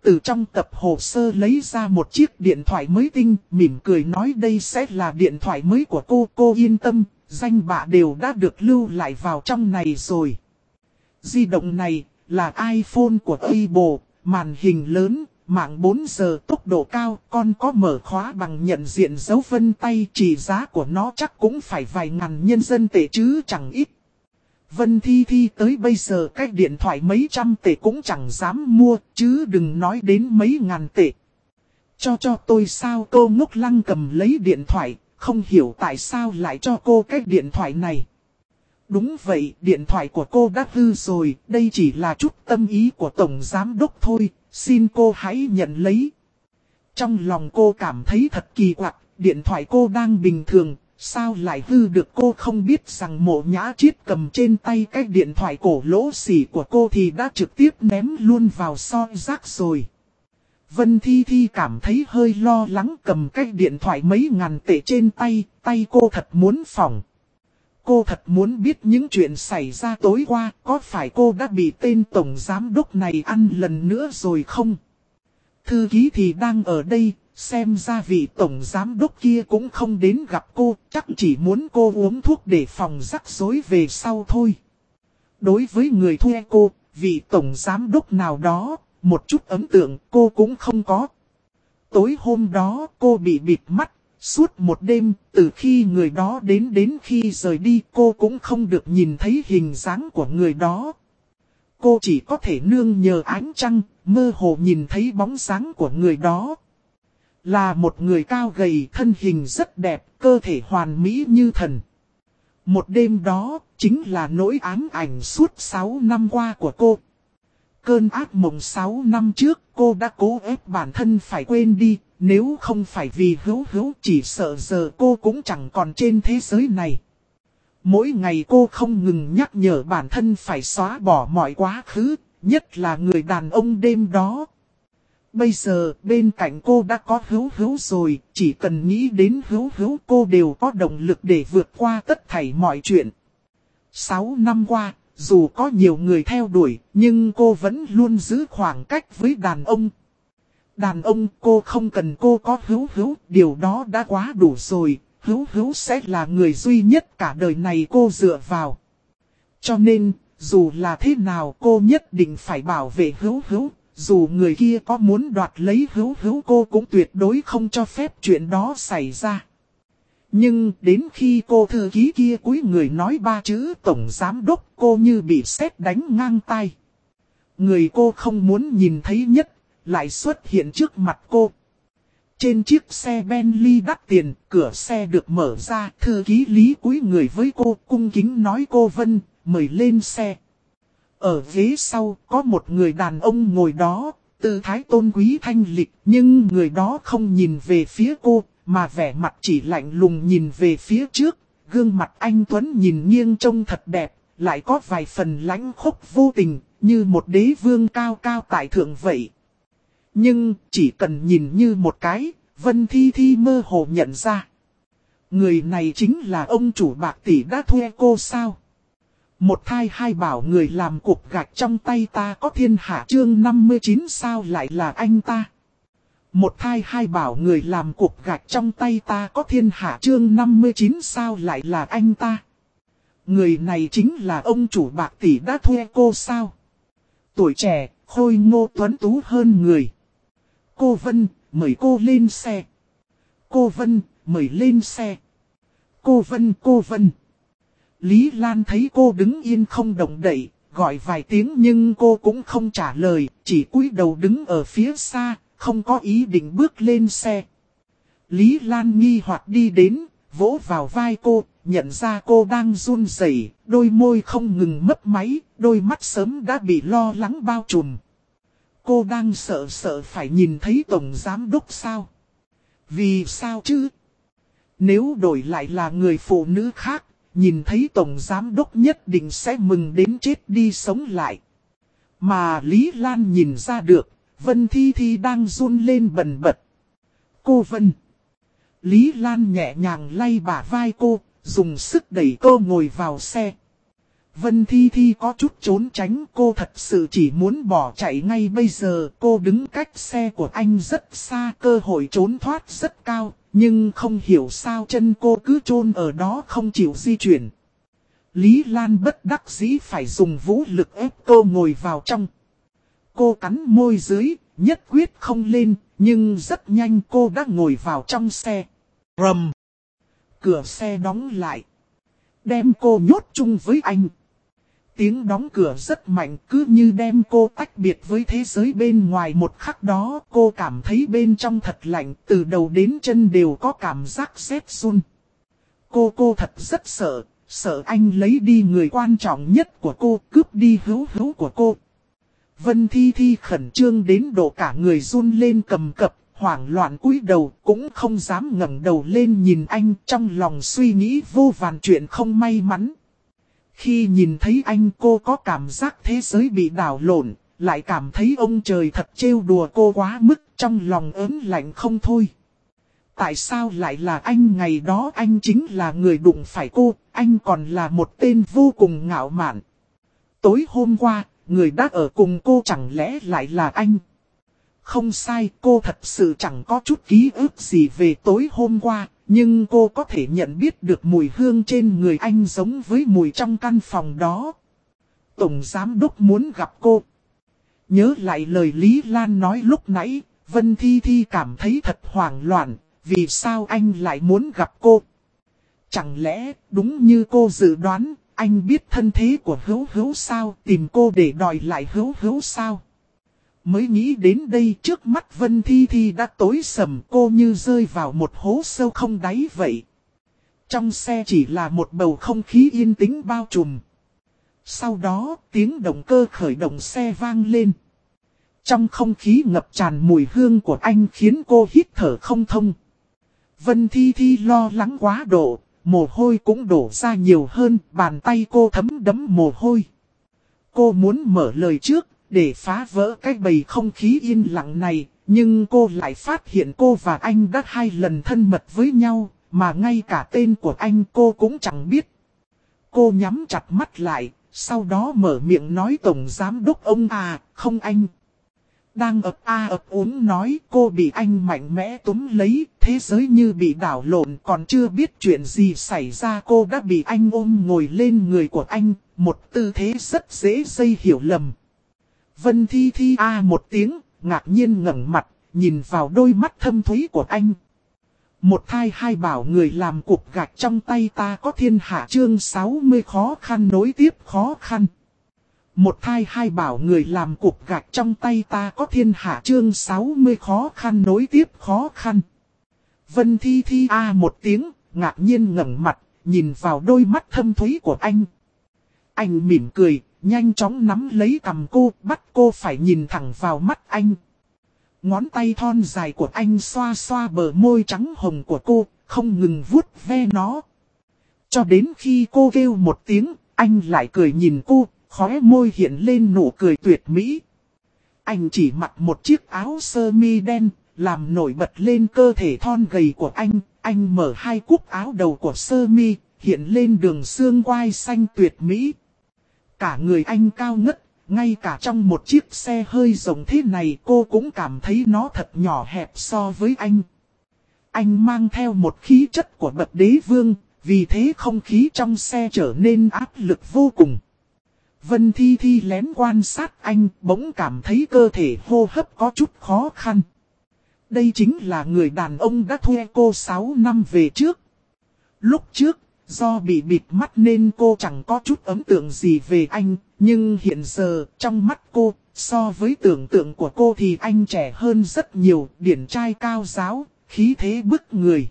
từ trong tập hồ sơ lấy ra một chiếc điện thoại mới tinh, mỉm cười nói đây sẽ là điện thoại mới của cô yên tâm, danh bạ đều đã được lưu lại vào trong này rồi. Di động này là iPhone của Apple, màn hình lớn, mạng 4 giờ tốc độ cao, còn có mở khóa bằng nhận diện dấu vân tay, chỉ giá của nó chắc cũng phải vài ngàn nhân dân tệ chứ chẳng ít. Vân Thi Thi tới bây giờ cái điện thoại mấy trăm tệ cũng chẳng dám mua, chứ đừng nói đến mấy ngàn tệ. Cho tôi sao? Cô Ngốc Lăng cầm lấy điện thoại, không hiểu tại sao lại cho cô cái điện thoại này. Đúng vậy, điện thoại của cô đã hư rồi, đây chỉ là chút tâm ý của Tổng Giám Đốc thôi, xin cô hãy nhận lấy. Trong lòng cô cảm thấy thật kỳ quặc, điện thoại cô đang bình thường, sao lại hư được? Cô không biết rằng Mộ Nhã Chiết cầm trên tay cái điện thoại cổ lỗ xỉ của cô thì đã trực tiếp ném luôn vào soi rác rồi. Vân Thi Thi cảm thấy hơi lo lắng, cầm cái điện thoại mấy ngàn tệ trên tay, tay cô thật muốn phỏng. Cô thật muốn biết những chuyện xảy ra tối qua, có phải cô đã bị tên Tổng Giám Đốc này ăn lần nữa rồi không? Thư ký thì đang ở đây, xem ra vị Tổng Giám Đốc kia cũng không đến gặp cô, chắc chỉ muốn cô uống thuốc để phòng rắc rối về sau thôi. Đối với người thuê cô, vị Tổng Giám Đốc nào đó, một chút ấn tượng cô cũng không có. Tối hôm đó cô bị bịt mắt. Suốt một đêm, từ khi người đó đến khi rời đi cô cũng không được nhìn thấy hình dáng của người đó. Cô chỉ có thể nương nhờ ánh trăng, mơ hồ nhìn thấy bóng dáng của người đó. Là một người cao gầy, thân hình rất đẹp, cơ thể hoàn mỹ như thần. Một đêm đó, chính là nỗi ám ảnh suốt 6 năm qua của cô. Cơn ác mộng 6 năm trước, cô đã cố ép bản thân phải quên đi. Nếu không phải vì Hữu chỉ sợ giờ cô cũng chẳng còn trên thế giới này. Mỗi ngày cô không ngừng nhắc nhở bản thân phải xóa bỏ mọi quá khứ, nhất là người đàn ông đêm đó. Bây giờ bên cạnh cô đã có Hữu rồi, chỉ cần nghĩ đến Hữu cô đều có động lực để vượt qua tất thảy mọi chuyện. 6 năm qua, dù có nhiều người theo đuổi, nhưng cô vẫn luôn giữ khoảng cách với đàn ông. Đàn ông cô không cần cô có Hữu, điều đó đã quá đủ rồi, Hữu sẽ là người duy nhất cả đời này cô dựa vào. Cho nên, dù là thế nào cô nhất định phải bảo vệ Hữu, dù người kia có muốn đoạt lấy Hữu cô cũng tuyệt đối không cho phép chuyện đó xảy ra. Nhưng đến khi cô thư ký kia cúi người nói 3 chữ Tổng Giám Đốc cô như bị sét đánh ngang tai. Người cô không muốn nhìn thấy nhất lại xuất hiện trước mặt cô. Trên chiếc xe Bentley đắt tiền, cửa xe được mở ra, thư ký Lý cúi người với cô, cung kính nói cô Vân, mời lên xe. Ở ghế sau, có một người đàn ông ngồi đó, tư thái tôn quý thanh lịch, nhưng người đó không nhìn về phía cô, mà vẻ mặt chỉ lạnh lùng nhìn về phía trước, gương mặt anh Tuấn nhìn nghiêng trông thật đẹp, lại có vài phần lãnh khốc vô tình, như một đế vương cao cao tại thượng vậy. Nhưng chỉ cần nhìn như một cái, Vân Thi Thi mơ hồ nhận ra. Người này chính là ông chủ bạc tỷ đã thuê cô sao? Một thai hai bảo người làm cục gạch trong tay ta có thiên hạ chương 59 sao lại là anh ta? Một thai hai bảo người làm cục gạch trong tay ta có thiên hạ chương 59 sao lại là anh ta? Người này chính là ông chủ bạc tỷ đã thuê cô sao? Tuổi trẻ, khôi ngô tuấn tú hơn người. Cô Vân, mời cô lên xe. Cô Vân, mời lên xe. Cô Vân. Lý Lan thấy cô đứng yên không động đậy, gọi vài tiếng nhưng cô cũng không trả lời, chỉ cúi đầu đứng ở phía xa, không có ý định bước lên xe. Lý Lan nghi hoặc đi đến, vỗ vào vai cô, nhận ra cô đang run rẩy, đôi môi không ngừng mấp máy, đôi mắt sớm đã bị lo lắng bao trùm. Cô đang sợ phải nhìn thấy Tổng Giám Đốc sao? Vì sao chứ? Nếu đổi lại là người phụ nữ khác, nhìn thấy Tổng Giám Đốc nhất định sẽ mừng đến chết đi sống lại. Mà Lý Lan nhìn ra được, Vân Thi Thi đang run lên bần bật. Cô Vân. Lý Lan nhẹ nhàng lay bả vai cô, dùng sức đẩy cô ngồi vào xe. Vân Thi Thi có chút trốn tránh, cô thật sự chỉ muốn bỏ chạy ngay bây giờ. Cô đứng cách xe của anh rất xa, cơ hội trốn thoát rất cao, nhưng không hiểu sao chân cô cứ chôn ở đó không chịu di chuyển. Lý Lan bất đắc dĩ phải dùng vũ lực ép cô ngồi vào trong. Cô cắn môi dưới, nhất quyết không lên, nhưng rất nhanh cô đã ngồi vào trong xe. Rầm! Cửa xe đóng lại. Đem cô nhốt chung với anh. Tiếng đóng cửa rất mạnh, cứ như đem cô tách biệt với thế giới bên ngoài. Một khắc đó cô cảm thấy bên trong thật lạnh, từ đầu đến chân đều có cảm giác rét run. Cô thật rất sợ, sợ anh lấy đi người quan trọng nhất của cô, cướp đi hữu hữu của cô. Vân Thi Thi khẩn trương đến độ cả người run lên cầm cập, hoảng loạn cúi đầu, cũng không dám ngẩng đầu lên nhìn anh, trong lòng suy nghĩ vô vàn chuyện không may mắn. Khi nhìn thấy anh, cô có cảm giác thế giới bị đảo lộn, lại cảm thấy ông trời thật trêu đùa cô quá mức, trong lòng ớn lạnh không thôi. Tại sao lại là anh? Ngày đó anh chính là người đụng phải cô, anh còn là một tên vô cùng ngạo mạn. Tối hôm qua, người đã ở cùng cô chẳng lẽ lại là anh? Không sai, cô thật sự chẳng có chút ký ức gì về tối hôm qua, nhưng cô có thể nhận biết được mùi hương trên người anh giống với mùi trong căn phòng đó. Tổng giám đốc muốn gặp cô. Nhớ lại lời Lý Lan nói lúc nãy, Vân Thi Thi cảm thấy thật hoảng loạn, vì sao anh lại muốn gặp cô? Chẳng lẽ đúng như cô dự đoán, anh biết thân thế của Hữu Hữu sao, tìm cô để đòi lại Hữu Hữu sao? Mới nghĩ đến đây, trước mắt Vân Thi Thi đã tối sầm, cô như rơi vào một hố sâu không đáy vậy. Trong xe chỉ là một bầu không khí yên tĩnh bao trùm. Sau đó, tiếng động cơ khởi động xe vang lên. Trong không khí ngập tràn mùi hương của anh khiến cô hít thở không thông. Vân Thi Thi lo lắng quá độ, mồ hôi cũng đổ ra nhiều hơn, bàn tay cô thấm đẫm mồ hôi. Cô muốn mở lời trước, để phá vỡ cái bầy không khí yên lặng này, nhưng cô lại phát hiện cô và anh đã 2 lần thân mật với nhau, mà ngay cả tên của anh cô cũng chẳng biết. Cô nhắm chặt mắt lại, sau đó mở miệng nói tổng giám đốc ông à, không anh. Đang ấp úng nói cô bị anh mạnh mẽ túm lấy, thế giới như bị đảo lộn còn chưa biết chuyện gì xảy ra cô đã bị anh ôm ngồi lên người của anh, một tư thế rất dễ gây hiểu lầm. Vân Thi Thi một tiếng, ngạc nhiên ngẩng mặt, nhìn vào đôi mắt thâm thúy của anh. Một thai hai bảo người làm cục gạch trong tay ta có thiên hạ chương 60 khó khăn nối tiếp khó khăn. Một thai hai bảo người làm cục gạch trong tay ta có thiên hạ chương 60 khó khăn nối tiếp khó khăn. Vân Thi Thi một tiếng, ngạc nhiên ngẩng mặt, nhìn vào đôi mắt thâm thúy của anh. Anh mỉm cười, nhanh chóng nắm lấy cằm cô, bắt cô phải nhìn thẳng vào mắt anh. Ngón tay thon dài của anh xoa xoa bờ môi trắng hồng của cô, không ngừng vuốt ve nó. Cho đến khi cô kêu một tiếng, anh lại cười nhìn cô, khóe môi hiện lên nụ cười tuyệt mỹ. Anh chỉ mặc một chiếc áo sơ mi đen, làm nổi bật lên cơ thể thon gầy của anh. Anh mở hai cúc áo đầu của sơ mi, hiện lên đường xương quai xanh tuyệt mỹ. Cả người anh cao ngất, ngay cả trong một chiếc xe hơi rộng thế này cô cũng cảm thấy nó thật nhỏ hẹp so với anh. Anh mang theo một khí chất của bậc đế vương, vì thế không khí trong xe trở nên áp lực vô cùng. Vân Thi Thi lén quan sát anh, bỗng cảm thấy cơ thể hô hấp có chút khó khăn. Đây chính là người đàn ông đã thuê cô 6 năm về trước. Lúc trước, do bị bịt mắt nên cô chẳng có chút ấn tượng gì về anh, nhưng hiện giờ, trong mắt cô, so với tưởng tượng của cô thì anh trẻ hơn rất nhiều, điển trai cao giáo, khí thế bức người.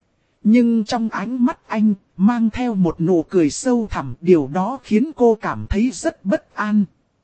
Nhưng trong ánh mắt anh, mang theo một nụ cười sâu thẳm, điều đó khiến cô cảm thấy rất bất an.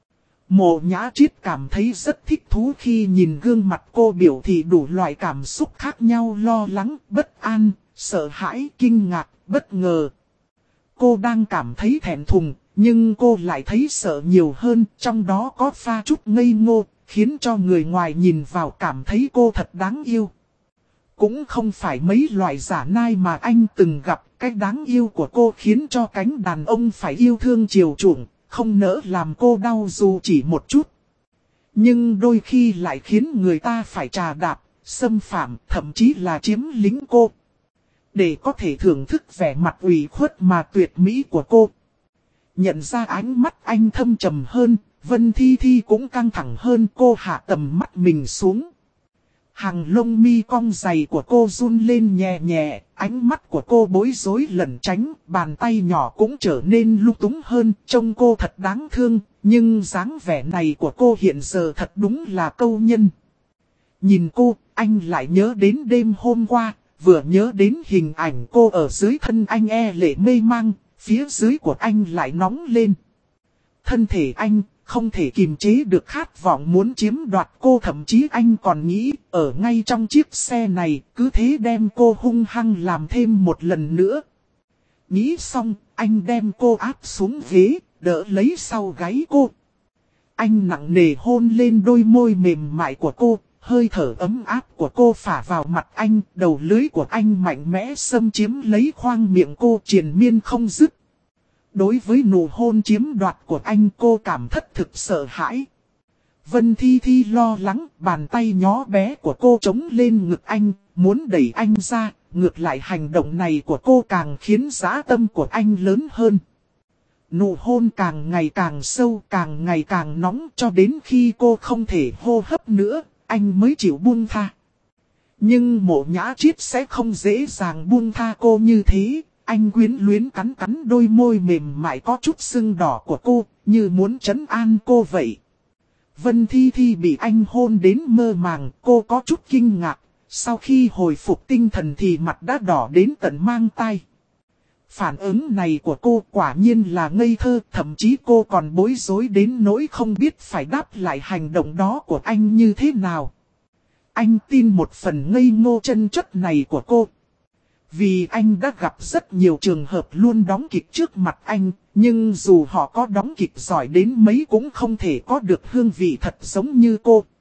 Mộ Nhã Triết cảm thấy rất thích thú khi nhìn gương mặt cô biểu thị đủ loại cảm xúc khác nhau, lo lắng, bất an, sợ hãi, kinh ngạc, bất ngờ. Cô đang cảm thấy thẹn thùng, nhưng cô lại thấy sợ nhiều hơn, trong đó có pha chút ngây ngô, khiến cho người ngoài nhìn vào cảm thấy cô thật đáng yêu. Cũng không phải mấy loại giả nai mà anh từng gặp, cái đáng yêu của cô khiến cho cánh đàn ông phải yêu thương chiều chuộng, không nỡ làm cô đau dù chỉ một chút. Nhưng đôi khi lại khiến người ta phải trà đạp, xâm phạm, thậm chí là chiếm lính cô. Để có thể thưởng thức vẻ mặt ủy khuất mà tuyệt mỹ của cô. Nhận ra ánh mắt anh thâm trầm hơn, Vân Thi Thi cũng căng thẳng hơn, cô hạ tầm mắt mình xuống. Hàng lông mi cong dày của cô run lên nhẹ nhẹ, ánh mắt của cô bối rối lẩn tránh, bàn tay nhỏ cũng trở nên lung túng hơn, trông cô thật đáng thương, nhưng dáng vẻ này của cô hiện giờ thật đúng là câu nhân. Nhìn cô, anh lại nhớ đến đêm hôm qua, vừa nhớ đến hình ảnh cô ở dưới thân anh lệ mê mang, phía dưới của anh lại nóng lên. Thân thể anh không thể kiềm chế được khát vọng muốn chiếm đoạt cô, thậm chí anh còn nghĩ ở ngay trong chiếc xe này cứ thế đem cô hung hăng làm thêm một lần nữa. Nghĩ xong, anh đem cô áp xuống ghế, đỡ lấy sau gáy cô. Anh nặng nề hôn lên đôi môi mềm mại của cô, hơi thở ấm áp của cô phả vào mặt anh, đầu lưỡi của anh mạnh mẽ xâm chiếm lấy khoang miệng cô triền miên không dứt. Đối với nụ hôn chiếm đoạt của anh, cô cảm thất thực sợ hãi. Vân Thi Thi lo lắng, bàn tay nhỏ bé của cô chống lên ngực anh, muốn đẩy anh ra, ngược lại hành động này của cô càng khiến dã tâm của anh lớn hơn. Nụ hôn càng ngày càng sâu, càng ngày càng nóng, cho đến khi cô không thể hô hấp nữa, anh mới chịu buông tha. Nhưng Mộ Nhã Triết sẽ không dễ dàng buông tha cô như thế. Anh quyến luyến cắn cắn đôi môi mềm mại có chút sưng đỏ của cô, như muốn trấn an cô vậy. Vân Thi Thi bị anh hôn đến mơ màng, cô có chút kinh ngạc. Sau khi hồi phục tinh thần thì mặt đã đỏ đến tận mang tai. Phản ứng này của cô quả nhiên là ngây thơ, thậm chí cô còn bối rối đến nỗi không biết phải đáp lại hành động đó của anh như thế nào. Anh tin một phần ngây ngô chân chất này của cô. Vì anh đã gặp rất nhiều trường hợp luôn đóng kịch trước mặt anh, nhưng dù họ có đóng kịch giỏi đến mấy cũng không thể có được hương vị thật giống như cô.